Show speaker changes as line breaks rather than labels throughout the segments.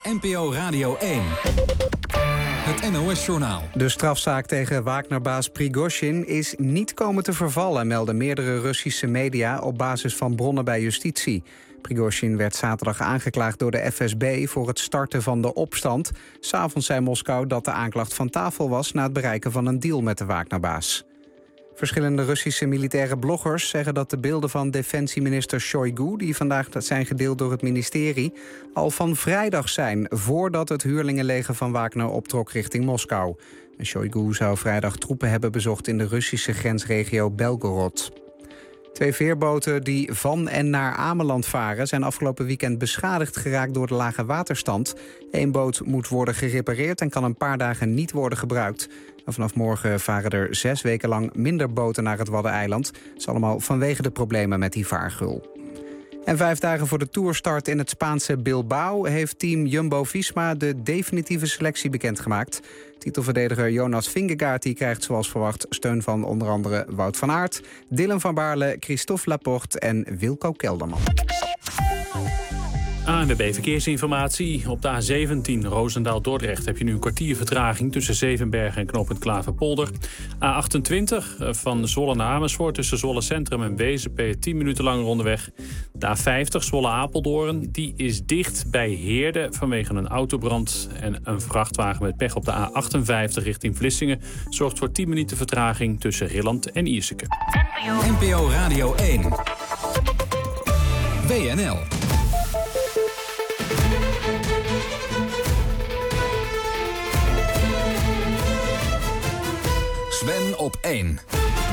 NPO Radio 1. Het NOS-journaal.
De strafzaak tegen Wagner-baas Prigozhin is niet komen te vervallen, melden meerdere Russische media op basis van bronnen bij justitie. Prigozhin werd zaterdag aangeklaagd door de FSB voor het starten van de opstand. 's Avonds zei Moskou dat de aanklacht van tafel was na het bereiken van een deal met de Wagner-baas. Verschillende Russische militaire bloggers zeggen dat de beelden van defensieminister Shoigu, die vandaag zijn gedeeld door het ministerie, al van vrijdag zijn, voordat het huurlingenleger van Wagner optrok richting Moskou. En Shoigu zou vrijdag troepen hebben bezocht in de Russische grensregio Belgorod. 2 veerboten die van en naar Ameland varen zijn afgelopen weekend beschadigd geraakt door de lage waterstand. 1 boot moet worden gerepareerd en kan een paar dagen niet worden gebruikt. En vanaf morgen varen er 6 weken lang minder boten naar het Waddeneiland. Dat is allemaal vanwege de problemen met die vaargul. En 5 dagen voor de toerstart in het Spaanse Bilbao heeft team Jumbo-Visma de definitieve selectie bekendgemaakt. Titelverdediger Jonas Vingegaard die krijgt zoals verwacht steun van onder andere Wout van Aert, Dylan van Baarle, Christophe Laporte en Wilco Kelderman.
ANWB Verkeersinformatie. Op de A17 Roosendaal-Dordrecht heb je nu een kwartier vertraging tussen Zevenbergen en knooppunt Klaverpolder. A28 van Zwolle naar Amersfoort tussen Zwolle Centrum en Wezen ben je 10 minuten langer onderweg. De A50 Zwolle-Apeldoorn die is dicht bij Heerde vanwege een autobrand. En een vrachtwagen met pech op de A58 richting Vlissingen zorgt voor 10 minuten vertraging tussen Rilland en Ierseke.
NPO Radio 1. WNL. Sven op 1.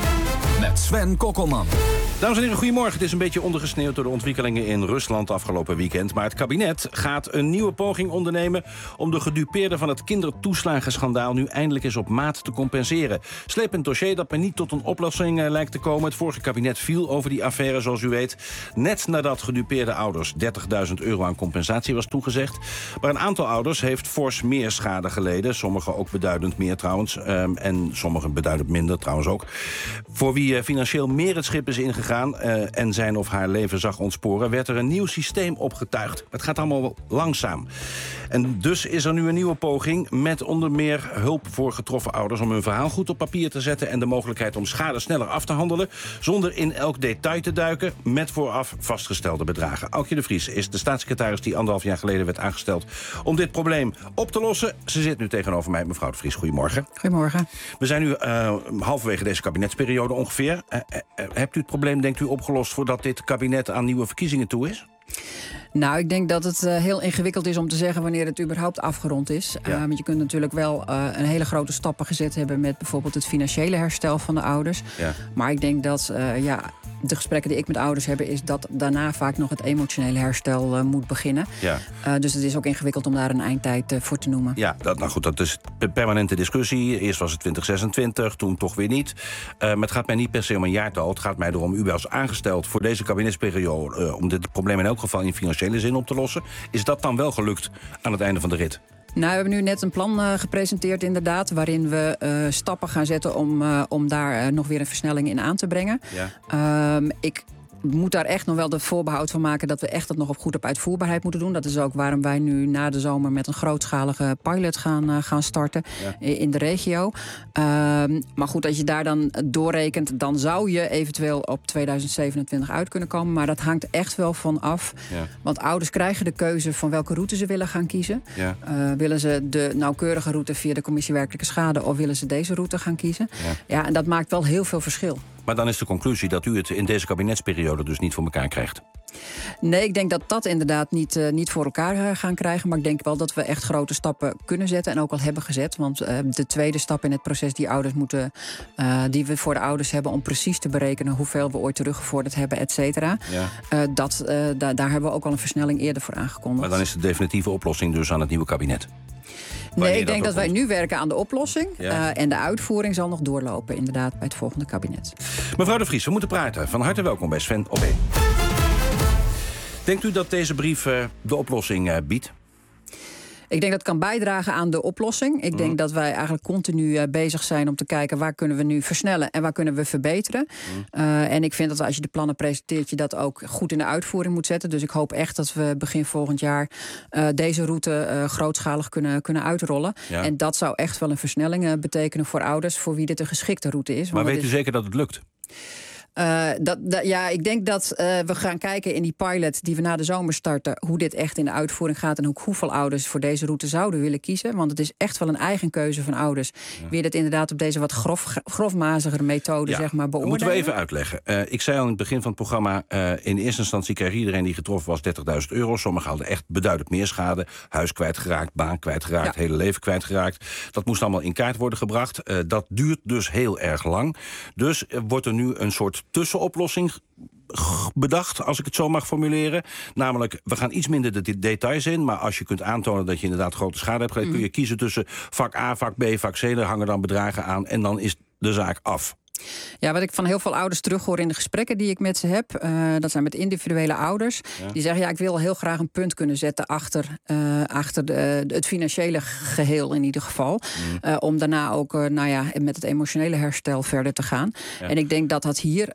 Met Sven Kokkelman.
Dames en heren, goedemorgen. Het is een beetje ondergesneeuwd door de ontwikkelingen in Rusland afgelopen weekend. Maar het kabinet gaat een nieuwe poging ondernemen om de gedupeerden van het kindertoeslagenschandaal nu eindelijk eens op maat te compenseren. Slepend dossier dat maar niet tot een oplossing lijkt te komen. Het vorige kabinet viel over die affaire, zoals u weet. Net nadat gedupeerde ouders 30.000 euro aan compensatie was toegezegd. Maar een aantal ouders heeft fors meer schade geleden. Sommigen ook beduidend meer trouwens. En sommigen beduidend minder trouwens ook. Voor wie financieel meer het schip is ingegaan en zijn of haar leven zag ontsporen, werd er een nieuw systeem opgetuigd. Het gaat allemaal wel langzaam. En dus is er nu een nieuwe poging met onder meer hulp voor getroffen ouders om hun verhaal goed op papier te zetten en de mogelijkheid om schade sneller af te handelen, zonder in elk detail te duiken, met vooraf vastgestelde bedragen. Aukje de Vries is de staatssecretaris die 1,5 jaar geleden werd aangesteld om dit probleem op te lossen. Ze zit nu tegenover mij. Mevrouw de Vries, goedemorgen.
Goedemorgen.
We zijn nu halverwege deze kabinetsperiode ongeveer. Hebt u het probleem, denkt u, opgelost voordat dit kabinet aan nieuwe verkiezingen toe is?
Nou, ik denk dat het heel ingewikkeld is om te zeggen wanneer het überhaupt afgerond is.
Ja.
Want je kunt natuurlijk wel een hele grote stappen gezet hebben met bijvoorbeeld het financiële herstel van de ouders.
Ja.
Maar ik denk dat de gesprekken die ik met ouders heb, is dat daarna vaak nog het emotionele herstel moet beginnen.
Ja.
Dus het is ook ingewikkeld om daar een eindtijd voor te noemen.
Ja, dat is een permanente discussie. Eerst was het 2026, toen toch weer niet. Maar het gaat mij niet per se om een jaartal. Het gaat mij erom, u was aangesteld voor deze kabinetsperiode om dit probleem in elk geval in financiële zin op te lossen. Is dat dan wel gelukt aan het einde van de rit?
Nou, we hebben nu net een plan gepresenteerd inderdaad, waarin we stappen gaan zetten om daar nog weer een versnelling in aan te brengen. Ja. Ik moet daar echt nog wel de voorbehoud van maken dat we echt het nog goed op uitvoerbaarheid moeten doen. Dat is ook waarom wij nu na de zomer met een grootschalige pilot gaan starten in de regio. Maar goed, als je daar dan doorrekent, dan zou je eventueel op 2027 uit kunnen komen. Maar dat hangt echt wel van af. Ja. Want ouders krijgen de keuze van welke route ze willen gaan kiezen. Ja. Willen ze de nauwkeurige route via de commissie werkelijke schade of willen ze deze route gaan kiezen? Ja, en dat maakt wel heel veel verschil.
Maar dan is de conclusie dat u het in deze kabinetsperiode dus niet voor elkaar krijgt.
Nee, ik denk dat dat inderdaad niet voor elkaar gaan krijgen. Maar ik denk wel dat we echt grote stappen kunnen zetten en ook al hebben gezet. Want de tweede stap in het proces die we voor de ouders hebben om precies te berekenen hoeveel we ooit teruggevorderd hebben, et cetera. Ja. Daar hebben we ook al een versnelling eerder voor aangekondigd.
Maar dan is de definitieve oplossing dus aan het nieuwe kabinet.
Nee, ik denk dat wij nu werken aan de oplossing. Ja. En de uitvoering zal nog doorlopen inderdaad bij het volgende kabinet.
Mevrouw de Vries, we moeten praten. Van harte welkom bij Sven op 1. Denkt u dat deze brief de oplossing biedt?
Ik denk dat het kan bijdragen aan de oplossing. Ik denk dat wij eigenlijk continu bezig zijn om te kijken waar kunnen we nu versnellen en waar kunnen we verbeteren. En ik vind dat als je de plannen presenteert, je dat ook goed in de uitvoering moet zetten. Dus ik hoop echt dat we begin volgend jaar deze route grootschalig kunnen uitrollen. Ja. En dat zou echt wel een versnelling betekenen voor ouders voor wie dit een geschikte route is.
Maar weet u zeker dat het lukt?
Ik denk dat we gaan kijken in die pilot die we na de zomer starten, hoe dit echt in de uitvoering gaat en ook hoeveel ouders voor deze route zouden willen kiezen. Want het is echt wel een eigen keuze van ouders. Ja. Wie dit inderdaad op deze wat grofmazigere methode zeg maar beoordelen.
Moeten we even uitleggen. Ik zei al in het begin van het programma, in eerste instantie kreeg iedereen die getroffen was €30.000. Sommigen hadden echt beduidend meer schade. Huis kwijtgeraakt, baan kwijtgeraakt, hele leven kwijtgeraakt. Dat moest allemaal in kaart worden gebracht. Dat duurt dus heel erg lang. Dus wordt er nu een soort tussenoplossing bedacht, als ik het zo mag formuleren. Namelijk, we gaan iets minder de details in, maar als je kunt aantonen dat je inderdaad grote schade hebt geleden, kun je kiezen tussen vak A, vak B, vak C. Daar hangen dan bedragen aan en dan is de zaak af.
Ja, wat ik van heel veel ouders terughoor in de gesprekken die ik met ze heb, dat zijn met individuele ouders. Ja. Die zeggen, ik wil heel graag een punt kunnen zetten achter het financiële geheel in ieder geval. Om daarna ook met het emotionele herstel verder te gaan. Ja. En ik denk dat dat hier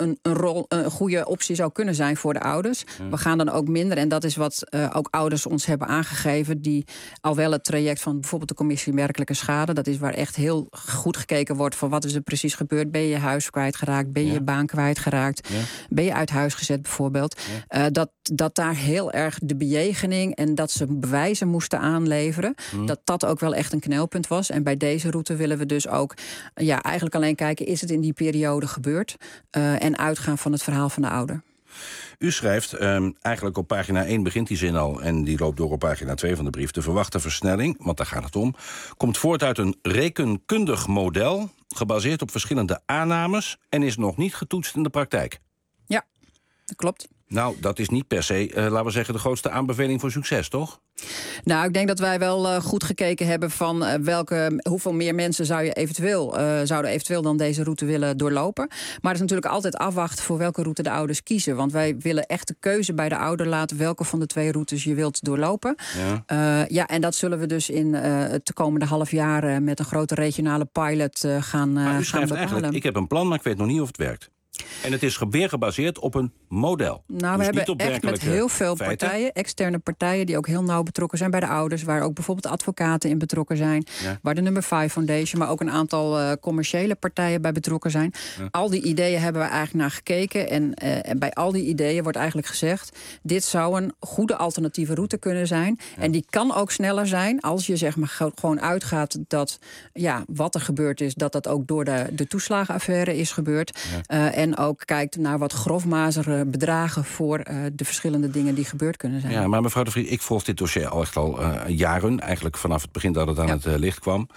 een goede optie zou kunnen zijn voor de ouders. Ja. We gaan dan ook minder, en dat is wat ook ouders ons hebben aangegeven, die al wel het traject van bijvoorbeeld de commissie werkelijke schade, dat is waar echt heel goed gekeken wordt van wat is er precies gebeurd. Ben je huis kwijtgeraakt? Ben je je baan kwijtgeraakt? Ja. Ben je uit huis gezet bijvoorbeeld? Ja. Dat daar heel erg de bejegening en dat ze bewijzen moesten aanleveren, dat ook wel echt een knelpunt was. En bij deze route willen we dus ook eigenlijk alleen kijken, is het in die periode gebeurd? En uitgaan van het verhaal van de ouder.
U schrijft, eigenlijk op pagina 1 begint die zin al, en die loopt door op pagina 2 van de brief. De verwachte versnelling, want daar gaat het om, komt voort uit een rekenkundig model, gebaseerd op verschillende aannames en is nog niet getoetst in de praktijk. Ja,
dat klopt.
Nou, dat is niet per se, laten we zeggen, de grootste aanbeveling voor succes, toch?
Nou, ik denk dat wij wel goed gekeken hebben van hoeveel meer mensen zouden eventueel dan deze route willen doorlopen. Maar het is natuurlijk altijd afwachten voor welke route de ouders kiezen. Want wij willen echt de keuze bij de ouder laten welke van de 2 routes je wilt doorlopen. Ja. En dat zullen we dus in het komende half jaar met een grote regionale pilot gaan
maar u schrijft
bepalen.
Eigenlijk, ik heb een plan, maar ik weet nog niet of het werkt. En het is weer gebaseerd op een model.
Nou, dus we hebben echt met heel veel partijen, externe partijen, die ook heel nauw betrokken zijn bij de ouders, waar ook bijvoorbeeld advocaten in betrokken zijn, waar de Number 5 Foundation, maar ook een aantal commerciële partijen bij betrokken zijn. Ja. Al die ideeën hebben we eigenlijk naar gekeken en bij al die ideeën wordt eigenlijk gezegd, dit zou een goede alternatieve route kunnen zijn. Ja. En die kan ook sneller zijn als je zeg maar gewoon uitgaat dat wat er gebeurd is, dat ook door de toeslagenaffaire is gebeurd. Ja. En ook kijkt naar wat grofmazige bedragen voor de verschillende dingen die gebeurd kunnen zijn.
Ja, maar mevrouw de Vries, ik volg dit dossier al echt al jaren. Eigenlijk vanaf het begin dat het aan het licht kwam.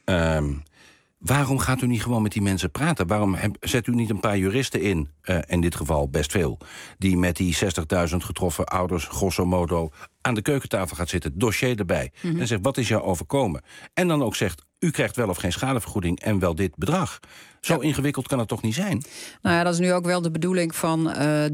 Waarom gaat u niet gewoon met die mensen praten? Waarom zet u niet een paar juristen in dit geval best veel, die met die 60.000 getroffen ouders, grosso modo, aan de keukentafel gaat zitten, dossier erbij. En zegt, wat is jou overkomen? En dan ook zegt, u krijgt wel of geen schadevergoeding en wel dit bedrag. Zo ingewikkeld kan het toch niet zijn?
Nou ja, dat is nu ook wel de bedoeling van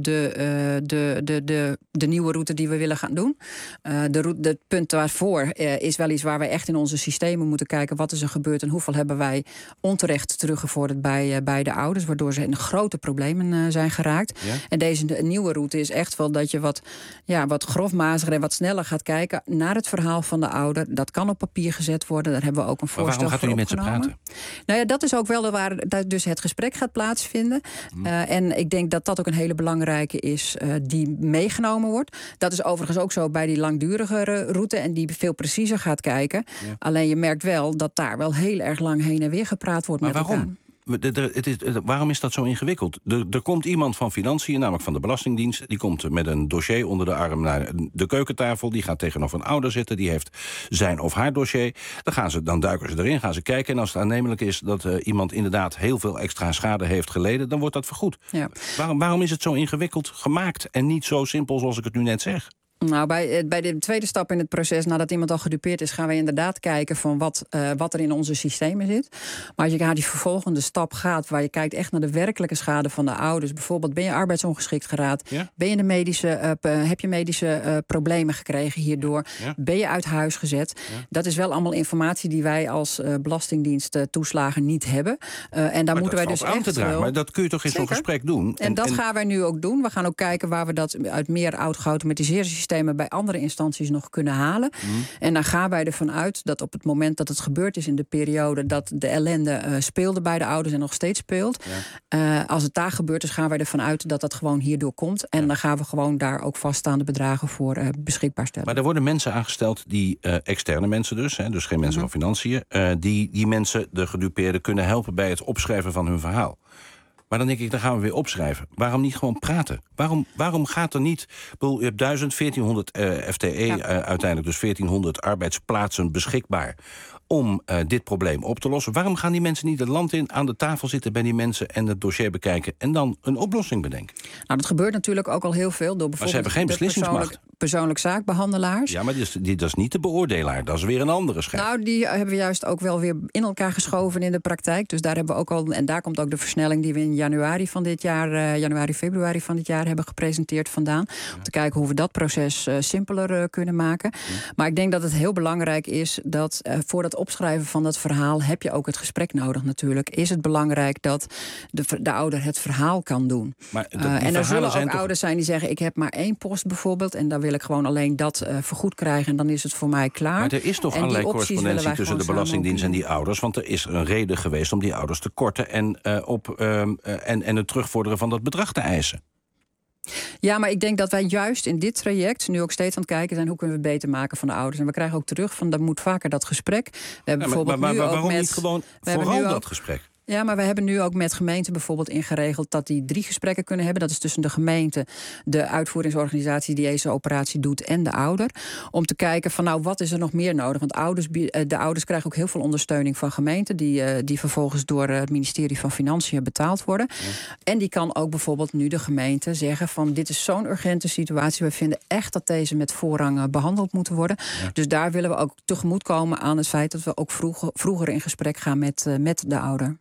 de nieuwe route die we willen gaan doen. Het punt daarvoor is wel iets waar wij echt in onze systemen moeten kijken, wat is er gebeurd en hoeveel hebben wij onterecht teruggevorderd bij de ouders, waardoor ze in grote problemen zijn geraakt. Ja? En deze nieuwe route is echt wel dat je wat grofmaziger en wat sneller gaat kijken naar het verhaal van de ouder. Dat kan op papier gezet worden. Daar hebben we ook een voorstel voor
opgenomen. Waarom gaat u niet met ze praten?
Nou ja, dat is ook wel waar dus het gesprek gaat plaatsvinden. En ik denk dat dat ook een hele belangrijke is die meegenomen wordt. Dat is overigens ook zo bij die langdurige route en die veel preciezer gaat kijken. Ja. Alleen je merkt wel dat daar wel heel erg lang heen en weer gepraat wordt met elkaar.
Waarom? Waarom is dat zo ingewikkeld? Er komt iemand van Financiën, namelijk van de Belastingdienst, die komt met een dossier onder de arm naar de keukentafel, die gaat tegenover een ouder zitten, die heeft zijn of haar dossier. Dan duiken ze erin, gaan ze kijken en als het aannemelijk is dat iemand inderdaad heel veel extra schade heeft geleden, dan wordt dat vergoed. Ja. Waarom is het zo ingewikkeld gemaakt en niet zo simpel zoals ik het nu net zeg?
Nou, bij de tweede stap in het proces, nadat iemand al gedupeerd is, gaan we inderdaad kijken van wat er in onze systemen zit. Maar als je naar die vervolgende stap gaat, waar je kijkt echt naar de werkelijke schade van de ouders. Bijvoorbeeld, ben je arbeidsongeschikt geraakt? Ja? Ben je heb je medische problemen gekregen hierdoor? Ja? Ben je uit huis gezet? Ja? Dat is wel allemaal informatie die wij als Belastingdienst toeslagen niet hebben. En daar moeten wij dus
aan te dragen. Maar dat kun je toch in zo'n gesprek doen?
En dat gaan wij nu ook doen. We gaan ook kijken waar we dat uit meer oud-geautomatiseerde systemen bij andere instanties nog kunnen halen. En dan gaan wij ervan uit dat op het moment dat het gebeurd is in de periode dat de ellende speelde bij de ouders en nog steeds speelt. Ja. Als het daar gebeurd is, gaan wij ervan uit dat dat gewoon hierdoor komt. En dan gaan we gewoon daar ook vaststaande bedragen voor beschikbaar stellen.
Maar er worden mensen aangesteld die externe mensen dus geen mensen van financiën, die mensen, de gedupeerden, kunnen helpen bij het opschrijven van hun verhaal. Maar dan denk ik, dan gaan we weer opschrijven. Waarom niet gewoon praten? Waarom gaat er niet... Je hebt 1400 FTE, uiteindelijk dus 1400 arbeidsplaatsen beschikbaar om dit probleem op te lossen. Waarom gaan die mensen niet het land in, aan de tafel zitten bij die mensen en het dossier bekijken en dan een oplossing bedenken? Nou,
dat gebeurt natuurlijk ook al heel veel door bijvoorbeeld...
Maar ze hebben geen beslissingsmacht.
Persoonlijk zaakbehandelaars.
Ja, maar dat is niet de beoordelaar. Dat is weer een andere schijn.
Nou, die hebben we juist ook wel weer in elkaar geschoven in de praktijk. Dus daar hebben we ook al... En daar komt ook de versnelling die we in januari, februari van dit jaar hebben gepresenteerd vandaan. Ja. Om te kijken hoe we dat proces simpeler kunnen maken. Ja. Maar ik denk dat het heel belangrijk is dat voor dat opschrijven van dat verhaal heb je ook het gesprek nodig natuurlijk. Is het belangrijk dat de ouder het verhaal kan doen? Maar en er zullen ook ouders zijn die zeggen, ik heb maar 1 post bijvoorbeeld en daar wil ik gewoon alleen dat vergoed krijgen en dan is het voor mij klaar.
Maar er is toch allerlei correspondentie tussen de Belastingdienst en die ouders, want er is een reden geweest om die ouders te korten en het terugvorderen van dat bedrag te eisen.
Ja, maar ik denk dat wij juist in dit traject nu ook steeds aan het kijken zijn hoe kunnen we het beter maken van de ouders. En we krijgen ook terug van dat moet vaker dat gesprek. We hebben bijvoorbeeld
maar
nu
waarom
ook
niet gewoon vooral dat gesprek?
Ja, maar we hebben nu ook met gemeenten bijvoorbeeld ingeregeld dat die 3 gesprekken kunnen hebben. Dat is tussen de gemeente, de uitvoeringsorganisatie die deze operatie doet en de ouder. Om te kijken van wat is er nog meer nodig? Want de ouders krijgen ook heel veel ondersteuning van gemeenten die vervolgens door het ministerie van Financiën betaald worden. Ja. En die kan ook bijvoorbeeld nu de gemeente zeggen van dit is zo'n urgente situatie. We vinden echt dat deze met voorrang behandeld moeten worden. Ja. Dus daar willen we ook tegemoetkomen aan het feit dat we ook vroeger in gesprek gaan met de ouder.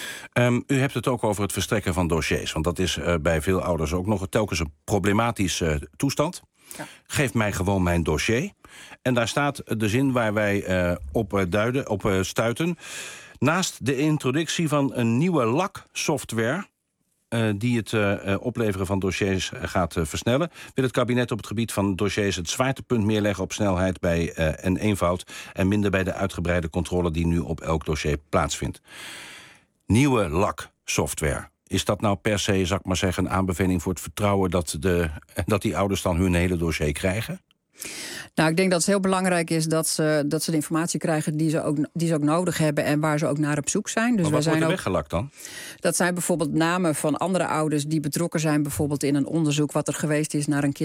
U hebt het ook over het verstrekken van dossiers. Want dat is bij veel ouders ook nog telkens een problematische toestand. Ja. Geef mij gewoon mijn dossier. En daar staat de zin waar wij op stuiten. Naast de introductie van een nieuwe LAC-software die het opleveren van dossiers gaat versnellen, wil het kabinet op het gebied van dossiers het zwaartepunt meer leggen op snelheid en eenvoud en minder bij de uitgebreide controle die nu op elk dossier plaatsvindt. Nieuwe LAC-software. Is dat nou per se, zal ik maar zeggen, een aanbeveling voor het vertrouwen dat die ouders dan hun hele dossier krijgen?
Nou, ik denk dat het heel belangrijk is dat ze de informatie krijgen die ze ook nodig hebben en waar ze ook naar op zoek zijn. Dus
maar wat wordt er weggelakt dan?
Dat zijn bijvoorbeeld namen van andere ouders die betrokken zijn bijvoorbeeld in een onderzoek wat er geweest is naar een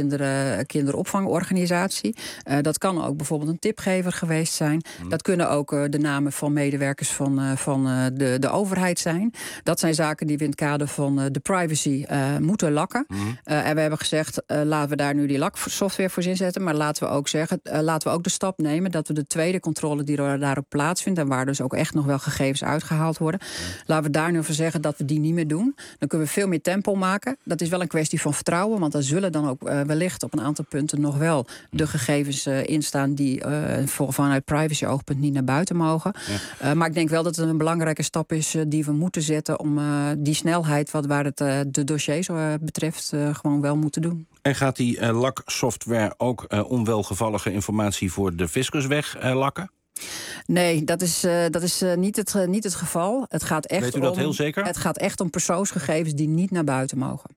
kinderopvangorganisatie. Dat kan ook bijvoorbeeld een tipgever geweest zijn. Dat kunnen ook de namen van medewerkers van de overheid zijn. Dat zijn zaken die we in het kader van de privacy moeten lakken. En we hebben gezegd, laten we daar nu die LAC-software voor inzetten, maar laten we ook laten we ook de stap nemen dat we de tweede controle die daarop plaatsvindt en waar dus ook echt nog wel gegevens uitgehaald worden, laten we daar nu voor zeggen dat we die niet meer doen. Dan kunnen we veel meer tempo maken. Dat is wel een kwestie van vertrouwen, want er zullen dan ook wellicht op een aantal punten nog wel de gegevens in staan die vanuit privacy-oogpunt niet naar buiten mogen. Ja. Maar ik denk wel dat het een belangrijke stap is die we moeten zetten om die snelheid waar het de dossiers betreft gewoon wel moeten doen.
En gaat die LAC-software ook onwelgevallige informatie voor de fiscus weglakken?
Nee, dat is niet het geval. Het gaat echt
Weet u dat heel zeker?
Het gaat echt om persoonsgegevens die niet naar buiten mogen.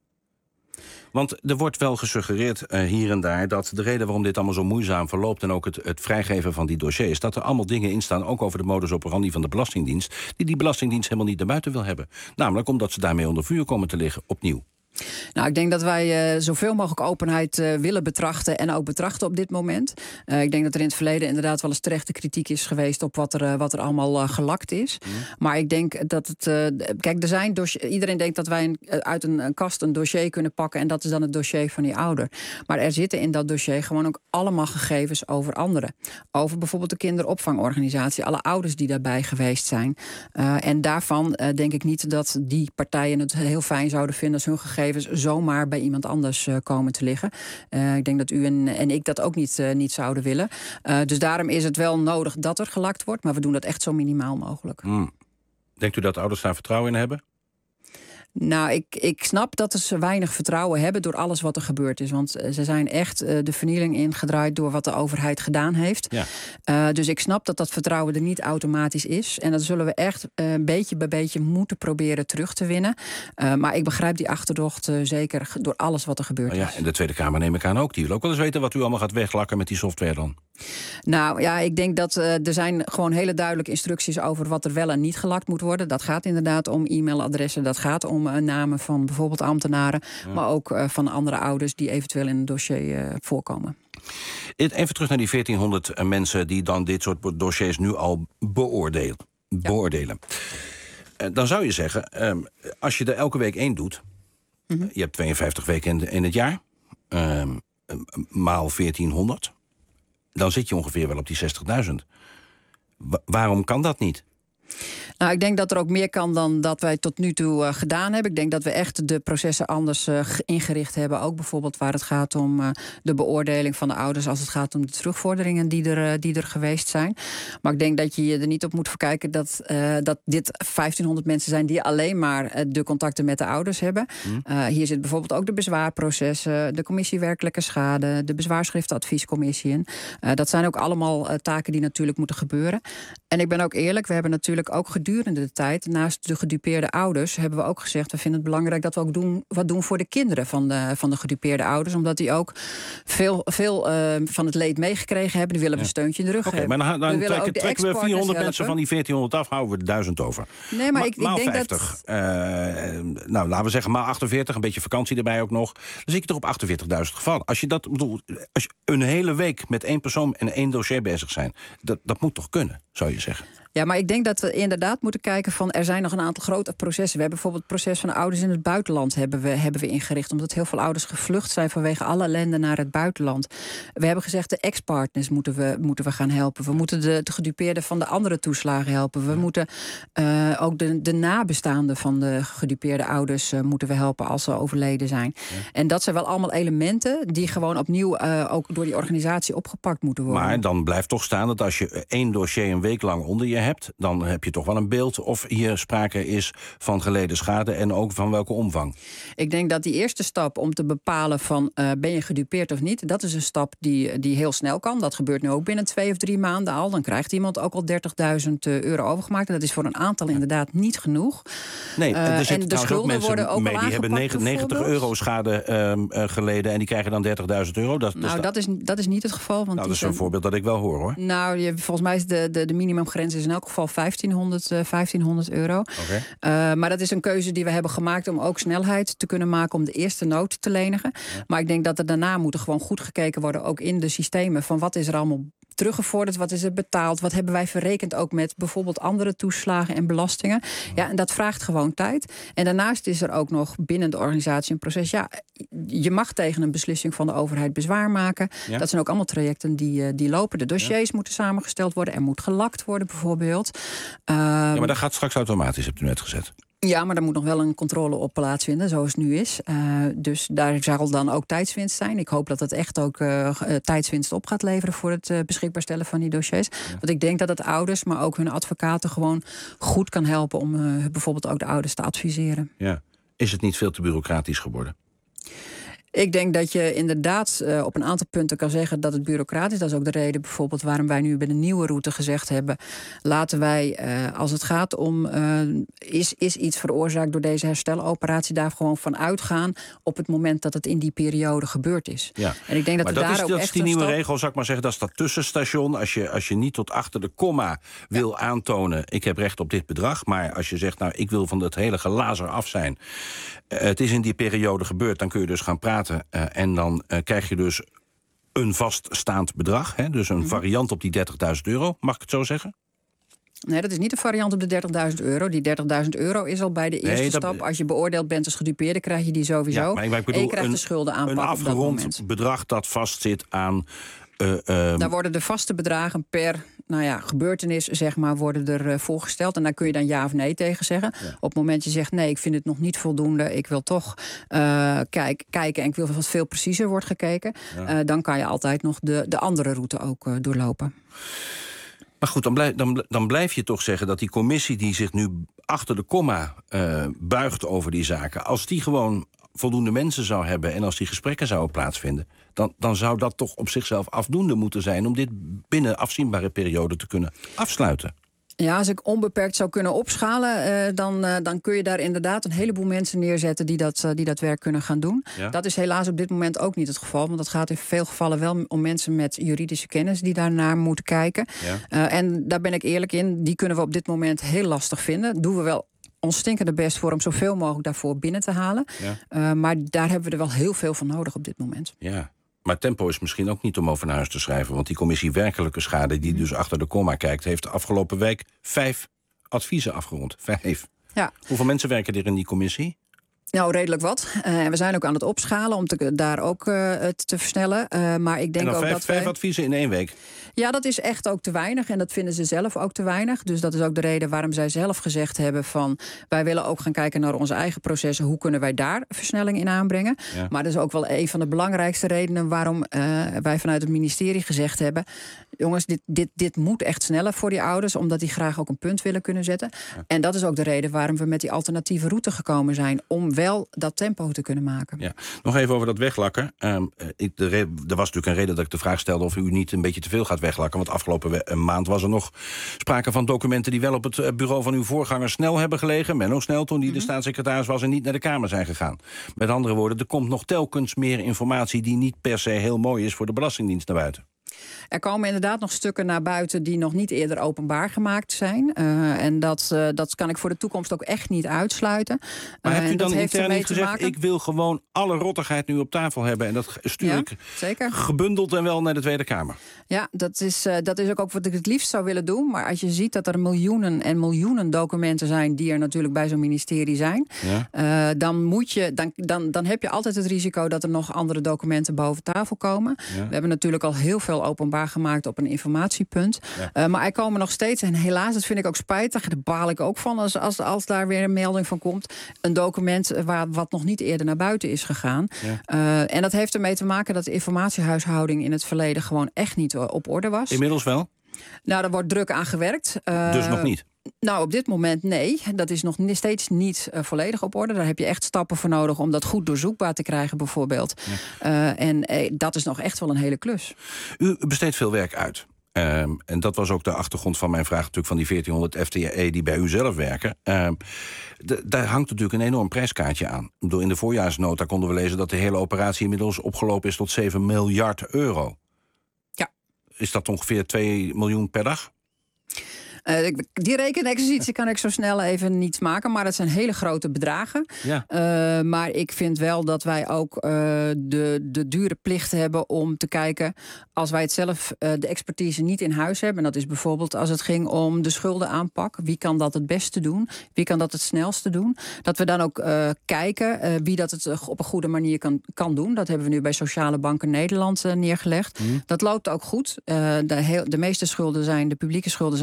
Want er wordt wel gesuggereerd hier en daar dat de reden waarom dit allemaal zo moeizaam verloopt en ook het vrijgeven van die dossiers, dat er allemaal dingen in staan, ook over de modus operandi van de Belastingdienst, die Belastingdienst helemaal niet naar buiten wil hebben. Namelijk omdat ze daarmee onder vuur komen te liggen, opnieuw.
Nou, ik denk dat wij zoveel mogelijk openheid willen betrachten en ook betrachten op dit moment. Ik denk dat er in het verleden inderdaad wel eens terechte kritiek is geweest op wat er allemaal gelakt is. Maar ik denk dat het... kijk, iedereen denkt dat wij uit een kast een dossier kunnen pakken en dat is dan het dossier van die ouder. Maar er zitten in dat dossier gewoon ook allemaal gegevens over anderen. Over bijvoorbeeld de kinderopvangorganisatie, alle ouders die daarbij geweest zijn. En daarvan denk ik niet dat die partijen het heel fijn zouden vinden als hun gegevens zomaar bij iemand anders komen te liggen. Ik denk dat u en ik dat ook niet zouden willen. Dus daarom is het wel nodig dat er gelakt wordt, maar we doen dat echt zo minimaal mogelijk.
Denkt u dat ouders daar vertrouwen in hebben?
Nou, ik snap dat ze weinig vertrouwen hebben door alles wat er gebeurd is. Want ze zijn echt de vernieling ingedraaid door wat de overheid gedaan heeft. Ja. Dus ik snap dat vertrouwen er niet automatisch is. En dat zullen we echt beetje bij beetje moeten proberen terug te winnen. Maar ik begrijp die achterdocht zeker door alles wat er gebeurd is. En
de Tweede Kamer neem ik aan ook. Die wil ook wel eens weten wat u allemaal gaat weglakken met die software dan.
Nou ja, ik denk dat er zijn gewoon hele duidelijke instructies over wat er wel en niet gelakt moet worden. Dat gaat inderdaad om e-mailadressen. Dat gaat om namen van bijvoorbeeld ambtenaren. Ja. Maar ook van andere ouders die eventueel in een dossier voorkomen.
Even terug naar die 1400 mensen die dan dit soort dossiers nu al beoordelen. Dan zou je zeggen, als je er elke week 1 doet, je hebt 52 weken in het jaar, maal 1400... dan zit je ongeveer wel op die 60.000. Waarom kan dat niet?
Nou, ik denk dat er ook meer kan dan dat wij tot nu toe gedaan hebben. Ik denk dat we echt de processen anders ingericht hebben. Ook bijvoorbeeld waar het gaat om de beoordeling van de ouders, als het gaat om de terugvorderingen die er geweest zijn. Maar ik denk dat je er niet op moet verkijken dat dit 1500 mensen zijn die alleen maar de contacten met de ouders hebben. Hier zit bijvoorbeeld ook de bezwaarprocessen, de commissie werkelijke schade, de bezwaarschriftenadviescommissie in. Dat zijn ook allemaal taken die natuurlijk moeten gebeuren. En ik ben ook eerlijk, we hebben natuurlijk ook gedurende de tijd, naast de gedupeerde ouders, hebben we ook gezegd, we vinden het belangrijk dat we ook wat doen voor de kinderen van de gedupeerde ouders. Omdat die ook veel van het leed meegekregen hebben. Die willen we een steuntje in de rug hebben.
Maar dan trekken we 400 mensen van die 1400 af, houden we 1000 over.
Nee, maar ik denk
50. Nou, laten we zeggen maal 48, een beetje vakantie erbij ook nog. Dan zit je toch op 48.000 gevallen. Als je een hele week met 1 persoon en 1 dossier bezig zijn, dat moet toch kunnen, zou je zeggen?
Ja, maar ik denk dat we inderdaad moeten kijken van, er zijn nog een aantal grote processen. We hebben bijvoorbeeld het proces van de ouders in het buitenland hebben we ingericht. Omdat heel veel ouders gevlucht zijn vanwege alle ellende naar het buitenland. We hebben gezegd, de ex-partners moeten we gaan helpen. We moeten de gedupeerden van de andere toeslagen helpen. We moeten ook de nabestaanden van de gedupeerde ouders moeten we helpen als ze overleden zijn. Ja. En dat zijn wel allemaal elementen die gewoon opnieuw ook door die organisatie opgepakt moeten worden.
Maar dan blijft toch staan dat als je 1 dossier een week lang onder je hebt, dan heb je toch wel een beeld of hier sprake is van geleden schade en ook van welke omvang.
Ik denk dat die eerste stap om te bepalen van ben je gedupeerd of niet, dat is een stap die heel snel kan. Dat gebeurt nu ook binnen 2 of 3 maanden al. Dan krijgt iemand ook al €30.000 overgemaakt. En dat is voor een aantal inderdaad niet genoeg.
Nee, er
en de schulden
ook
worden ook
mee,
al
die hebben €90 schade geleden en die krijgen dan €30.000.
Dat is niet het geval. Want
dat is een voorbeeld dat ik wel hoor, hoor.
Nou, volgens mij is de minimumgrens is in elk geval €1.500. Maar dat is een keuze die we hebben gemaakt om ook snelheid te kunnen maken om de eerste nood te lenigen. Ja. Maar ik denk dat er daarna moet er gewoon goed gekeken worden, ook in de systemen, van wat is er allemaal teruggevorderd, wat is er betaald, wat hebben wij verrekend ook met bijvoorbeeld andere toeslagen en belastingen. Ja, en dat vraagt gewoon tijd. En daarnaast is er ook nog binnen de organisatie een proces. Ja, je mag tegen een beslissing van de overheid bezwaar maken. Ja. Dat zijn ook allemaal trajecten die lopen. De dossiers moeten samengesteld worden. Er moet gelakt worden bijvoorbeeld.
Ja, maar dat gaat straks automatisch, hebt u net gezet.
Ja, maar daar moet nog wel een controle op plaatsvinden, zoals het nu is. Dus daar zal dan ook tijdswinst zijn. Ik hoop dat het echt ook tijdswinst op gaat leveren voor het beschikbaar stellen van die dossiers. Ja. Want ik denk dat het ouders, maar ook hun advocaten gewoon goed kan helpen om bijvoorbeeld ook de ouders te adviseren.
Ja. Is het niet veel te bureaucratisch geworden?
Ik denk dat je inderdaad op een aantal punten kan zeggen dat het bureaucratisch is. Dat is ook de reden bijvoorbeeld waarom wij nu bij de nieuwe route gezegd hebben, laten wij, als het gaat om is iets veroorzaakt door deze hersteloperatie, daar gewoon van uitgaan op het moment dat het in die periode gebeurd is.
Ja.
En ik denk dat
maar
we daar ook
dat
echt
is die nieuwe regel, zou ik maar zeggen, dat is dat tussenstation. Als je niet tot achter de komma wil aantonen, ik heb recht op dit bedrag, maar als je zegt, nou, ik wil van dat hele gelazer af zijn, het is in die periode gebeurd, dan kun je dus gaan praten en dan krijg je dus een vaststaand bedrag, hè? Dus een variant op die €30.000, mag ik het zo zeggen?
Nee, dat is niet een variant op de €30.000. Die €30.000 is al bij de eerste stap. Als je beoordeeld bent als gedupeerde, krijg je die sowieso.
Ja, maar ik bedoel,
en je krijgt de schulden aanpakken
een
op dat moment.
afgerond bedrag dat vastzit aan
Daar worden de vaste bedragen per gebeurtenis zeg maar, worden er voorgesteld. En daar kun je dan ja of nee tegen zeggen. Ja. Op het moment dat je zegt, nee, ik vind het nog niet voldoende, ik wil toch kijken en ik wil dat het veel preciezer wordt gekeken. Ja. Dan kan je altijd nog de andere route ook doorlopen.
Maar goed, dan blijf je toch zeggen dat die commissie die zich nu achter de komma buigt over die zaken, als die gewoon voldoende mensen zou hebben en als die gesprekken zouden plaatsvinden, dan zou dat toch op zichzelf afdoende moeten zijn om dit binnen afzienbare periode te kunnen afsluiten.
Ja, als ik onbeperkt zou kunnen opschalen, dan kun je daar inderdaad een heleboel mensen neerzetten die dat werk kunnen gaan doen. Ja. Dat is helaas op dit moment ook niet het geval, want het gaat in veel gevallen wel om mensen met juridische kennis die daarnaar moeten kijken. Ja. En daar ben ik eerlijk in, die kunnen we op dit moment heel lastig vinden. Doen we wel ons stinkende best voor om zoveel mogelijk daarvoor binnen te halen. Ja. Maar daar hebben we er wel heel veel van nodig op dit moment.
Ja. Maar tempo is misschien ook niet om over naar huis te schrijven, want die commissie werkelijke schade, die dus achter de komma kijkt, heeft de afgelopen week 5 adviezen afgerond. 5. Ja. Hoeveel mensen werken er in die commissie?
Nou, redelijk wat. We zijn ook aan het opschalen om daar ook te versnellen. Maar ik denk
en dan
ook
vijf adviezen in 1 week?
Ja, dat is echt ook te weinig. En dat vinden ze zelf ook te weinig. Dus dat is ook de reden waarom zij zelf gezegd hebben van, wij willen ook gaan kijken naar onze eigen processen. Hoe kunnen wij daar versnelling in aanbrengen? Ja. Maar dat is ook wel een van de belangrijkste redenen waarom wij vanuit het ministerie gezegd hebben, jongens, dit moet echt sneller voor die ouders, omdat die graag ook een punt willen kunnen zetten. Ja. En dat is ook de reden waarom we met die alternatieve route gekomen zijn, om wel dat tempo te kunnen maken. Ja.
Nog even over dat weglakken. Er was natuurlijk een reden dat ik de vraag stelde of u niet een beetje te veel gaat weglakken. Want afgelopen maand was er nog sprake van documenten die wel op het bureau van uw voorganger Snel hebben gelegen. Menno Snel, toen die de staatssecretaris was en niet naar de Kamer zijn gegaan. Met andere woorden, er komt nog telkens meer informatie die niet per se heel mooi is voor de Belastingdienst naar buiten.
Er komen inderdaad nog stukken naar buiten die nog niet eerder openbaar gemaakt zijn. En dat kan ik voor de toekomst ook echt niet uitsluiten.
Maar hebt u dan intern niet gezegd, ik wil gewoon alle rottigheid nu op tafel hebben en dat stuur ik
zeker
gebundeld en wel naar de Tweede Kamer?
Ja, dat is ook wat ik het liefst zou willen doen. Maar als je ziet dat er miljoenen en miljoenen documenten zijn die er natuurlijk bij zo'n ministerie zijn, dan heb je altijd het risico dat er nog andere documenten boven tafel komen. Ja. We hebben natuurlijk al heel veel openbaar gemaakt op een informatiepunt. Ja. Maar er komen nog steeds, en helaas, dat vind ik ook spijtig, daar baal ik ook van als daar weer een melding van komt, een document wat nog niet eerder naar buiten is gegaan. Ja. En dat heeft ermee te maken dat de informatiehuishouding in het verleden gewoon echt niet op orde was.
Inmiddels wel?
Nou, daar wordt druk aan gewerkt.
Dus nog niet?
Nou, op dit moment nee. Dat is nog steeds niet volledig op orde. Daar heb je echt stappen voor nodig om dat goed doorzoekbaar te krijgen, bijvoorbeeld. Ja. En dat is nog echt wel een hele klus.
U besteedt veel werk uit. En dat was ook de achtergrond van mijn vraag natuurlijk van die 1400 FTE die bij u zelf werken. Daar hangt natuurlijk een enorm prijskaartje aan. In de voorjaarsnota konden we lezen dat de hele operatie inmiddels opgelopen is tot €7 miljard.
Ja.
Is dat ongeveer 2 miljoen per dag?
Die rekenexercitie kan ik zo snel even niet maken, maar dat zijn hele grote bedragen. Ja. Maar ik vind wel dat wij ook de dure plicht hebben om te kijken, als wij het zelf de expertise niet in huis hebben, en dat is bijvoorbeeld als het ging om de schuldenaanpak, wie kan dat het beste doen, wie kan dat het snelste doen, dat we dan ook kijken wie dat het op een goede manier kan doen. Dat hebben we nu bij Sociale Banken Nederland neergelegd. Dat loopt ook goed. De meeste schulden de publieke schulden zijn sowieso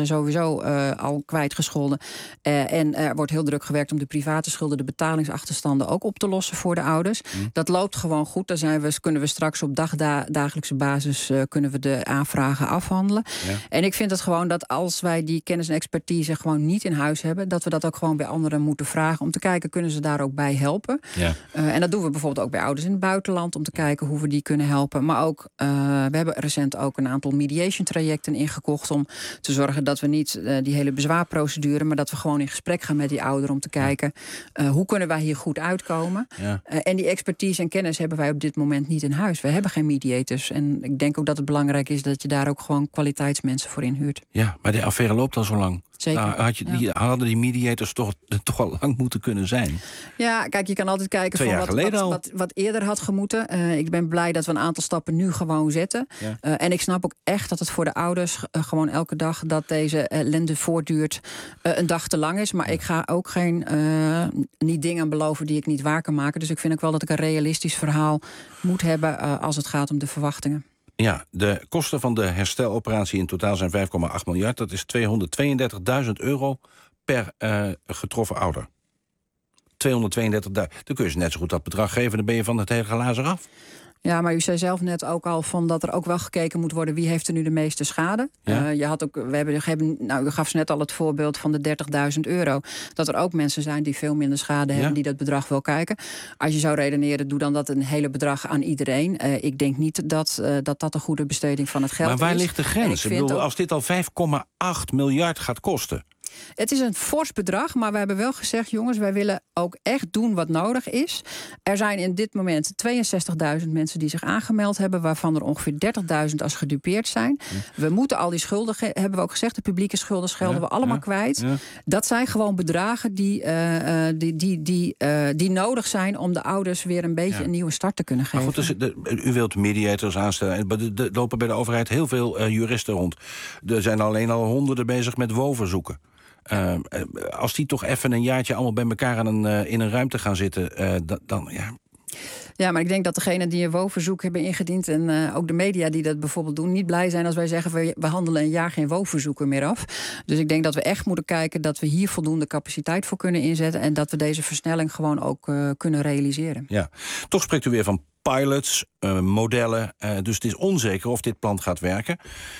sowieso al kwijtgescholden. En er wordt heel druk gewerkt om de private schulden, de betalingsachterstanden ook op te lossen voor de ouders. Dat loopt gewoon goed. Daar kunnen we straks op dagelijkse basis kunnen we de aanvragen afhandelen. Ja. En ik vind het gewoon dat als wij die kennis en expertise gewoon niet in huis hebben, dat we dat ook gewoon bij anderen moeten vragen om te kijken, kunnen ze daar ook bij helpen. Ja. En dat doen we bijvoorbeeld ook bij ouders in het buitenland om te kijken hoe we die kunnen helpen. Maar ook, we hebben recent ook een aantal mediation trajecten ingekocht om te zorgen dat we niet die hele bezwaarprocedure, maar dat we gewoon in gesprek gaan met die ouder om te kijken hoe kunnen wij hier goed uitkomen. Ja. En die expertise en kennis hebben wij op dit moment niet in huis. We hebben geen mediators. En ik denk ook dat het belangrijk is dat je daar ook gewoon kwaliteitsmensen voor inhuurt. Ja,
maar de affaire loopt al zo lang.
Zeker.
Hadden die mediators toch al lang moeten kunnen zijn?
Ja, kijk, je kan altijd kijken van wat eerder had gemoeten. Ik ben blij dat we een aantal stappen nu gewoon zetten. Ja. En ik snap ook echt dat het voor de ouders gewoon elke dag dat deze ellende voortduurt een dag te lang is. Maar ik ga ook niet dingen beloven die ik niet waar kan maken. Dus ik vind ook wel dat ik een realistisch verhaal moet hebben als het gaat om de verwachtingen.
Ja, de kosten van de hersteloperatie in totaal zijn 5,8 miljard. Dat is €232.000 per getroffen ouder. 232.000. Dan kun je ze net zo goed dat bedrag geven, dan ben je van het hele glazen af.
Ja, maar u zei zelf net ook al van dat er ook wel gekeken moet worden wie heeft er nu de meeste schade. Ja? U gaf net al het voorbeeld van de €30.000. Dat er ook mensen zijn die veel minder schade hebben, die dat bedrag wel kijken. Als je zou redeneren, doe dan dat een hele bedrag aan iedereen. Ik denk niet dat een goede besteding van het geld is.
Maar waar ligt de grens? Ik bedoel, als dit al 5,8 miljard gaat kosten.
Het is een fors bedrag, maar we hebben wel gezegd, jongens, wij willen ook echt doen wat nodig is. Er zijn in dit moment 62.000 mensen die zich aangemeld hebben, waarvan er ongeveer 30.000 als gedupeerd zijn. We moeten al die schulden, hebben we ook gezegd, de publieke schulden schelden we allemaal kwijt. Ja. Dat zijn gewoon bedragen die nodig zijn om de ouders weer een beetje een nieuwe start te kunnen geven.
Maar goed, dus u wilt mediators aanstellen. Er lopen bij de overheid heel veel juristen rond. Er zijn alleen al honderden bezig met WO-verzoeken. Als die toch even een jaartje allemaal bij elkaar in een ruimte gaan zitten, dan.
Ja, maar ik denk dat degenen die een WO-verzoek hebben ingediend en ook de media die dat bijvoorbeeld doen, niet blij zijn als wij zeggen we handelen een jaar geen WO-verzoeken meer af. Dus ik denk dat we echt moeten kijken dat we hier voldoende capaciteit voor kunnen inzetten en dat we deze versnelling gewoon ook kunnen realiseren. Ja,
toch spreekt u weer van pilots, modellen, dus het is onzeker of dit plan gaat werken.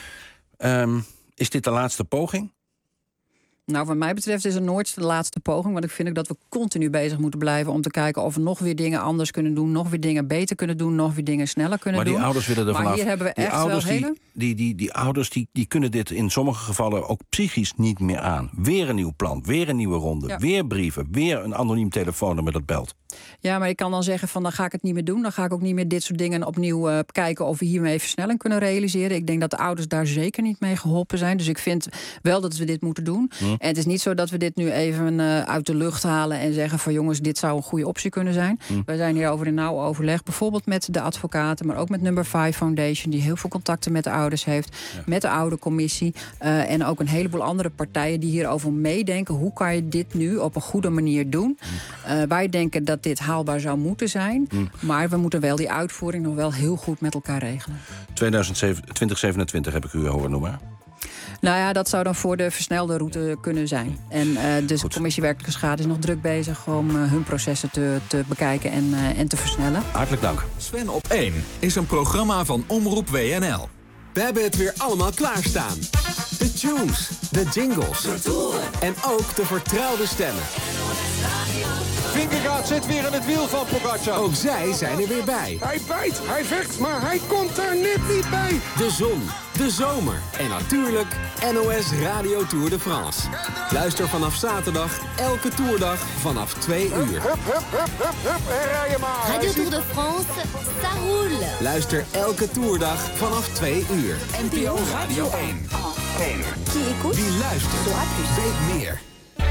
Is dit de laatste poging?
Nou, wat mij betreft is er nooit de laatste poging. Want ik vind ook dat we continu bezig moeten blijven om te kijken of we nog weer dingen anders kunnen doen, nog weer dingen beter kunnen doen, nog weer dingen sneller kunnen doen.
Maar die ouders willen er vanaf.
Maar hier hebben we echt wel hele.
Die ouders die kunnen dit in sommige gevallen ook psychisch niet meer aan. Weer een nieuw plan, weer een nieuwe ronde, weer brieven, weer een anoniem telefoonnummer dat belt.
Ja, maar ik kan dan zeggen van dan ga ik het niet meer doen. Dan ga ik ook niet meer dit soort dingen opnieuw kijken of we hiermee versnelling kunnen realiseren. Ik denk dat de ouders daar zeker niet mee geholpen zijn. Dus ik vind wel dat we dit moeten doen. En het is niet zo dat we dit nu even uit de lucht halen en zeggen van jongens, dit zou een goede optie kunnen zijn. Wij zijn hierover in nauw overleg, bijvoorbeeld met de advocaten, maar ook met Number 5 Foundation, die heel veel contacten met de ouders heeft, met de oudercommissie en ook een heleboel andere partijen die hierover meedenken. Hoe kan je dit nu op een goede manier doen? Wij denken dat dit haalbaar zou moeten zijn, maar we moeten wel die uitvoering nog wel heel goed met elkaar regelen.
2027 heb ik u horen noemen.
Nou ja, dat zou dan voor de versnelde route kunnen zijn. En dus de commissie werkelijke schade is nog druk bezig om hun processen te bekijken en te versnellen.
Hartelijk dank.
Sven op 1 is een programma van Omroep WNL.
We hebben het weer allemaal klaarstaan. De tunes, de jingles en ook de vertrouwde stemmen.
Vingegaard zit weer in het wiel van Pogacar.
Ook zij zijn er weer bij.
Hij bijt, hij vecht, maar hij komt er net niet bij.
De zon, de zomer en natuurlijk NOS Radio Tour de France. Luister vanaf zaterdag elke toerdag vanaf 2 uur.
Hup, en rij je maar.
Radio Tour de France, ça roule.
Luister elke toerdag vanaf 2 uur.
NPO Radio 1.
Qui écoute?
Wie luistert, weet meer.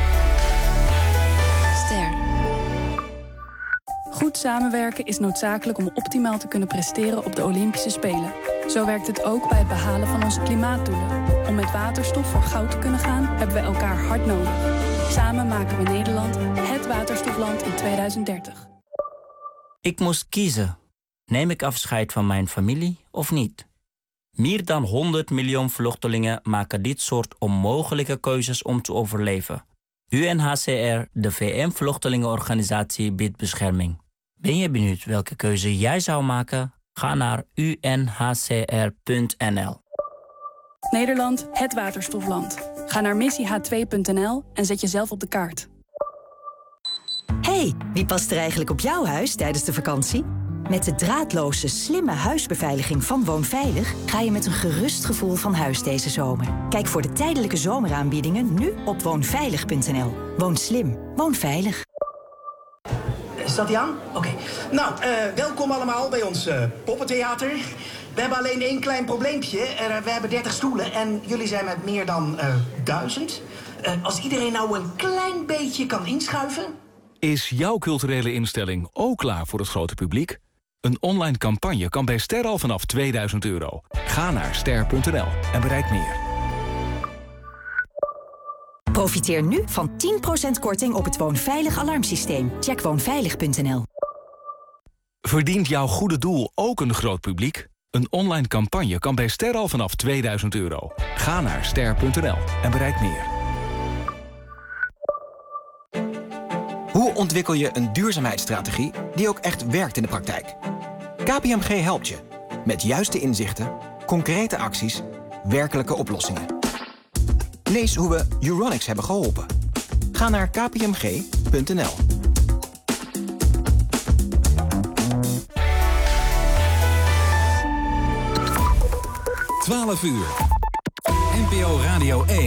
Ster.
Goed samenwerken is noodzakelijk om optimaal te kunnen presteren op de Olympische Spelen. Zo werkt het ook bij het behalen van onze klimaatdoelen. Om met waterstof voor goud te kunnen gaan, hebben we elkaar hard nodig. Samen maken we Nederland het waterstofland in 2030.
Ik moest kiezen. Neem ik afscheid van mijn familie of niet? Meer dan 100 miljoen vluchtelingen maken dit soort onmogelijke keuzes om te overleven. UNHCR, de VN-vluchtelingenorganisatie, biedt bescherming. Ben je benieuwd welke keuze jij zou maken? Ga naar unhcr.nl.
Nederland, het waterstofland. Ga naar missieh2.nl en zet jezelf op de kaart.
Hey, wie past er eigenlijk op jouw huis tijdens de vakantie? Met de draadloze, slimme huisbeveiliging van Woonveilig ga je met een gerust gevoel van huis deze zomer. Kijk voor de tijdelijke zomeraanbiedingen nu op woonveilig.nl. Woon slim, woon veilig.
Staat die aan? Oké. Nou, welkom allemaal bij ons poppentheater. We hebben alleen één klein probleempje. We hebben 30 stoelen en jullie zijn met meer dan 1000. Als iedereen nou een klein beetje kan inschuiven.
Is jouw culturele instelling ook klaar voor het grote publiek? Een online campagne kan bij Ster al vanaf €2000. Ga naar ster.nl en bereik meer.
Profiteer nu van 10% korting op het Woonveilig alarmsysteem. Check woonveilig.nl.
Verdient jouw goede doel ook een groot publiek? Een online campagne kan bij Ster al vanaf €2000. Ga naar ster.nl en bereik meer.
Hoe ontwikkel je een duurzaamheidsstrategie die ook echt werkt in de praktijk? KPMG helpt je met juiste inzichten, concrete acties, werkelijke oplossingen. Lees hoe we Euronics hebben geholpen. Ga naar kpmg.nl.
Uur. NPO Radio 1.